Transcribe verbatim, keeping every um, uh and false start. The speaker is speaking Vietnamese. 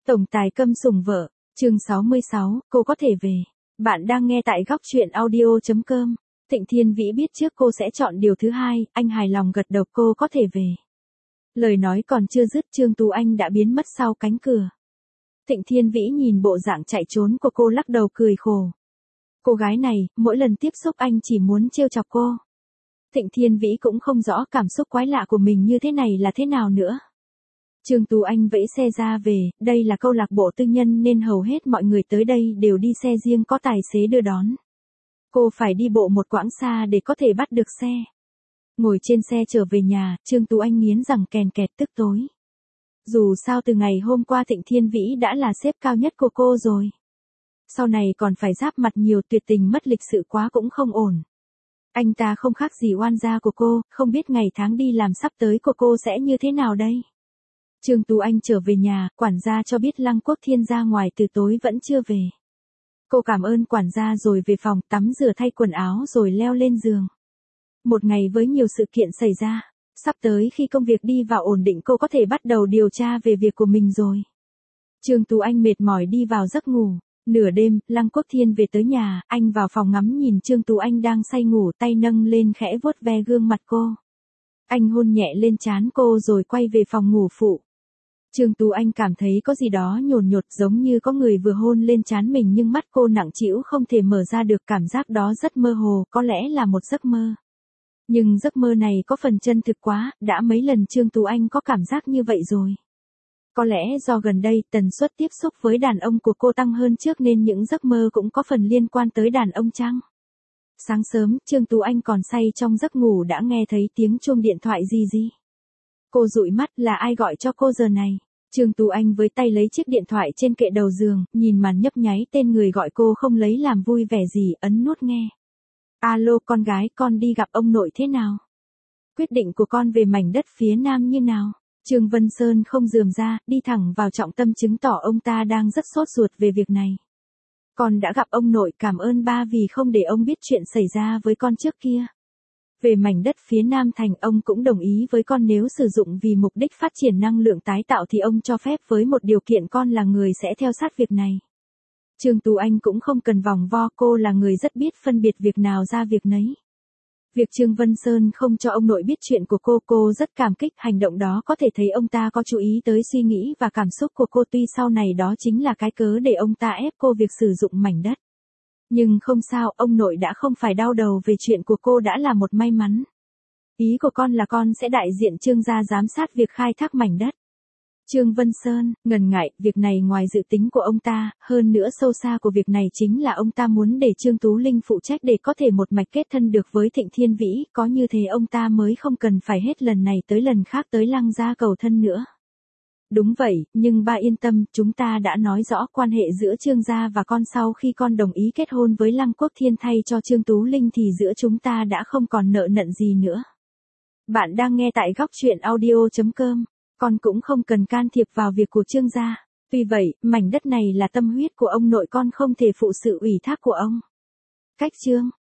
Tổng tài câm sủng vợ, chương sáu mươi sáu, cô có thể về. Bạn đang nghe tại góc truyện audio chấm com. Thịnh Thiên Vĩ biết trước cô sẽ chọn điều thứ hai, anh hài lòng gật đầu cô có thể về. Lời nói còn chưa dứt Trương Tú Anh đã biến mất sau cánh cửa. Thịnh Thiên Vĩ nhìn bộ dạng chạy trốn của cô lắc đầu cười khổ. Cô gái này, mỗi lần tiếp xúc anh chỉ muốn trêu chọc cô. Thịnh Thiên Vĩ cũng không rõ cảm xúc quái lạ của mình như thế này là thế nào nữa. Trương Tú Anh vẫy xe ra về, đây là câu lạc bộ tư nhân nên hầu hết mọi người tới đây đều đi xe riêng có tài xế đưa đón. Cô phải đi bộ một quãng xa để có thể bắt được xe. Ngồi trên xe trở về nhà, Trương Tú Anh nghiến rằng kèn kẹt tức tối. Dù sao từ ngày hôm qua Thịnh Thiên Vĩ đã là sếp cao nhất của cô rồi. Sau này còn phải giáp mặt nhiều, tuyệt tình mất lịch sự quá cũng không ổn. Anh ta không khác gì oan gia của cô, không biết ngày tháng đi làm sắp tới của cô sẽ như thế nào đây. Trương Tú Anh trở về nhà, quản gia cho biết Lăng Quốc Thiên ra ngoài từ tối vẫn chưa về. Cô cảm ơn quản gia rồi về phòng tắm rửa thay quần áo rồi leo lên giường. Một ngày với nhiều sự kiện xảy ra, sắp tới khi công việc đi vào ổn định cô có thể bắt đầu điều tra về việc của mình rồi. Trương Tú Anh mệt mỏi đi vào giấc ngủ. Nửa đêm, Lăng Quốc Thiên về tới nhà, anh vào phòng ngắm nhìn Trương Tú Anh đang say ngủ, tay nâng lên khẽ vuốt ve gương mặt cô. Anh hôn nhẹ lên trán cô rồi quay về phòng ngủ phụ. Trương Tú Anh cảm thấy có gì đó nhồn nhột giống như có người vừa hôn lên trán mình nhưng mắt cô nặng trĩu không thể mở ra được, cảm giác đó rất mơ hồ, có lẽ là một giấc mơ. Nhưng giấc mơ này có phần chân thực quá, đã mấy lần Trương Tú Anh có cảm giác như vậy rồi. Có lẽ do gần đây tần suất tiếp xúc với đàn ông của cô tăng hơn trước nên những giấc mơ cũng có phần liên quan tới đàn ông chăng? Sáng sớm, Trương Tú Anh còn say trong giấc ngủ đã nghe thấy tiếng chuông điện thoại gì gì. Cô dụi mắt, là ai gọi cho cô giờ này? Trương Tú Anh với tay lấy chiếc điện thoại trên kệ đầu giường, nhìn màn nhấp nháy tên người gọi cô không lấy làm vui vẻ gì, ấn nút nghe. Alo con gái, con đi gặp ông nội thế nào? Quyết định của con về mảnh đất phía nam như nào? Trương Vân Sơn không rườm ra, đi thẳng vào trọng tâm chứng tỏ ông ta đang rất sốt ruột về việc này. Con đã gặp ông nội, cảm ơn ba vì không để ông biết chuyện xảy ra với con trước kia. Về mảnh đất phía Nam Thành ông cũng đồng ý với con nếu sử dụng vì mục đích phát triển năng lượng tái tạo thì ông cho phép với một điều kiện con là người sẽ theo sát việc này. Trương Tú Anh cũng không cần vòng vo, cô là người rất biết phân biệt việc nào ra việc nấy. Việc Trương Vân Sơn không cho ông nội biết chuyện của cô, cô rất cảm kích, hành động đó có thể thấy ông ta có chú ý tới suy nghĩ và cảm xúc của cô, tuy sau này đó chính là cái cớ để ông ta ép cô việc sử dụng mảnh đất. Nhưng không sao, ông nội đã không phải đau đầu về chuyện của cô đã là một may mắn. Ý của con là con sẽ đại diện Trương gia giám sát việc khai thác mảnh đất. Trương Vân Sơn, ngần ngại, việc này ngoài dự tính của ông ta, hơn nữa sâu xa của việc này chính là ông ta muốn để Trương Tú Linh phụ trách để có thể một mạch kết thân được với Thịnh Thiên Vĩ, có như thế ông ta mới không cần phải hết lần này tới lần khác tới Lăng gia cầu thân nữa. Đúng vậy, nhưng ba yên tâm, chúng ta đã nói rõ quan hệ giữa Trương gia và con, sau khi con đồng ý kết hôn với Lăng Quốc Thiên thay cho Trương Tú Linh thì giữa chúng ta đã không còn nợ nần gì nữa. Bạn đang nghe tại góc truyện audio chấm com. Con cũng không cần can thiệp vào việc của Trương gia. Tuy vậy, mảnh đất này là tâm huyết của ông nội, con không thể phụ sự ủy thác của ông. Cách Trương